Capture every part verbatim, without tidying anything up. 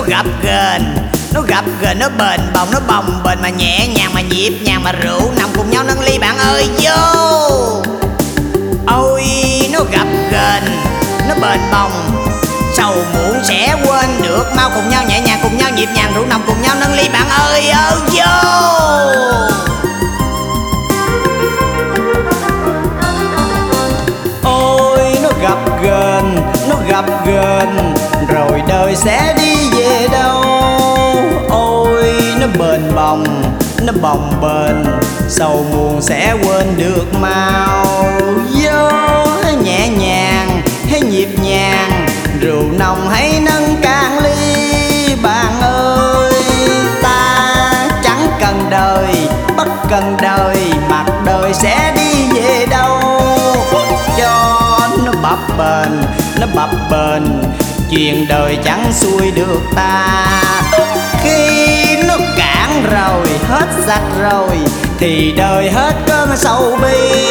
nó gập ghềnh, nó gập ghềnh, nó bền bồng, nó bồng bềnh mà nhẹ nhàng mà nhịp nhàng mà rượu nồng cùng nhau nâng ly bạn ơi vô. Ôi nó gập ghềnh, nó bền bồng, sầu muộn sẽ quên được, mau cùng nhau nhẹ nhàng cùng nhau nhịp nhàng rượu nồng cùng nhau nâng ly bạn ơi ơi vô. Ôi nó gập ghềnh, nó gập ghềnh, rồi đời sẽ đi về đâu. Ôi nó bền bồng, nó bồng bềnh, sầu muộn sẽ quên được mau. Vô nhẹ nhàng hay nhịp nhàng, rượu nồng hãy nâng cạn ly bạn ơi. Ta chẳng cần đời, bất cần đời, mặt đời sẽ đi về đâu. Cho nó bập bềnh, nó bập bềnh, chuyện đời chẳng xuôi được ta. Khi nó cạn rồi, hết sạch rồi, thì đời hết cơn sầu bi.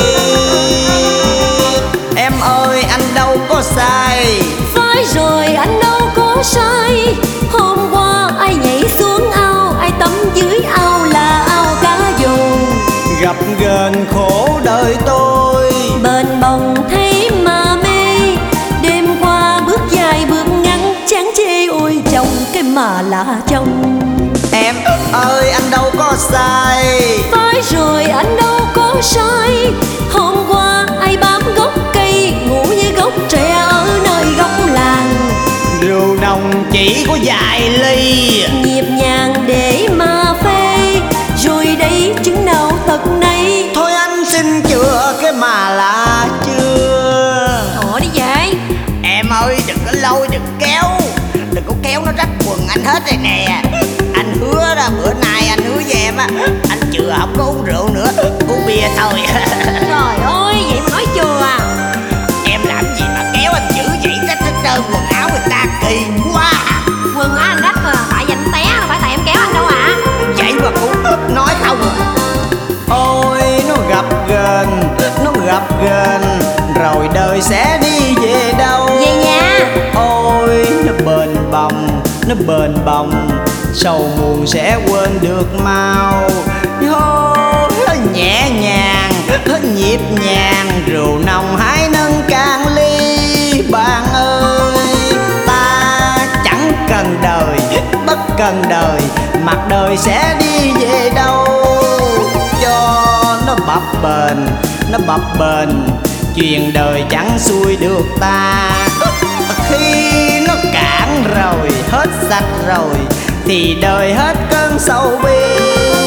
Em ơi anh đâu có sai, phải rồi anh đâu có sai. Hôm qua ai nhảy xuống ao, ai tắm dưới ao là ao cá dùng. gập ghềnh khổ đời tôi, Bền bồng thấy mà mê, đêm qua bước dài bước ngắn, chán chê ôi chồng cái mà là chồng. em ơi anh đâu có sai, Phải rồi anh đâu có sai. Hôm qua ai bám gốc cây, ngủ như gốc tre ở nơi góc làng. rượu nồng chỉ có vài ly, Nhịp nhàng để mà phê, rồi đây chứng nào thật này. thôi anh xin chừa cái mà là chưa. Thôi đi về. Em ơi đừng có lôi đừng kéo, đừng có kéo nó rách quần anh hết rồi nè. Anh hứa đó, bữa nay anh hứa với em á, anh chừa không có uống rượu nữa, uống bia thôi. Trời ơi vậy mà nói chừa à. Em làm gì mà kéo anh dữ vậy, rách hết trơn quần áo người ta kỳ quá. Quần áo anh rách mà, tại vì anh té, đâu phải tại em kéo anh đâu ạ. À. Vậy mà cũng nói không. Ôi nó gập ghềnh, nó gập ghềnh, rồi đời sẽ đi về đâu. Về nhà. Ôi nó bền bồng, nó bền bồng, sầu muộn sẽ quên được mau. Thôi nhẹ nhàng, nhịp nhàng, rượu nồng hãy nâng cạn ly bạn ơi. Ta chẳng cần đời, bất cần đời, mặt đời sẽ đi về đâu. Cho nó bập bềnh, nó bập bềnh, chuyện đời chẳng xuôi được ta. Khi nó cạn rồi, hết sạch rồi, thì đời hết cơn sầu bi.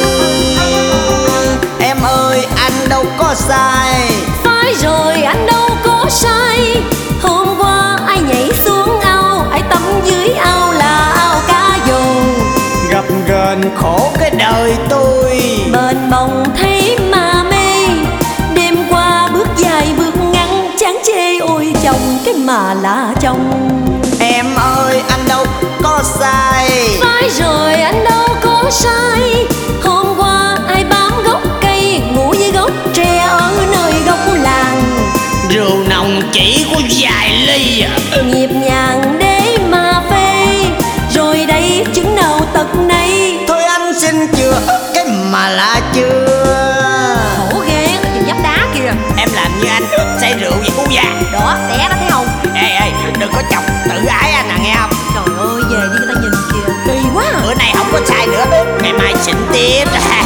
Em ơi anh đâu có sai, Phải rồi anh đâu có sai. Hôm qua ai nhảy xuống ao, ai tắm dưới ao là ao cá dùng. gập ghềnh khổ cái đời tôi, Bền bồng thấy mà mê, đêm qua bước dài bước ngắn, chán chê ôi chồng cái mà là chồng. em ơi anh đâu có sai, Phải rồi anh đâu có sai. Hôm qua ai bám gốc cây, ngủ dưới gốc tre ở nơi góc làng. rượu nồng chỉ có vài ly à. Nhịp nhàng để mà phê, rồi đây chứng nào tật này. Thôi anh xin chừa cái mà là chưa. Khổ ghê á, chừng dấp đá kìa. Em làm như anh say rượu vậy cô già. Đó, té đó thấy không? Ê ê đừng có chọc tự ái anh à nghe không. Trời ơi, về đi người ta nhìn kìa. Kỳ quá à. Bữa nay không có sai nữa, ngày mai xỉn tiếp.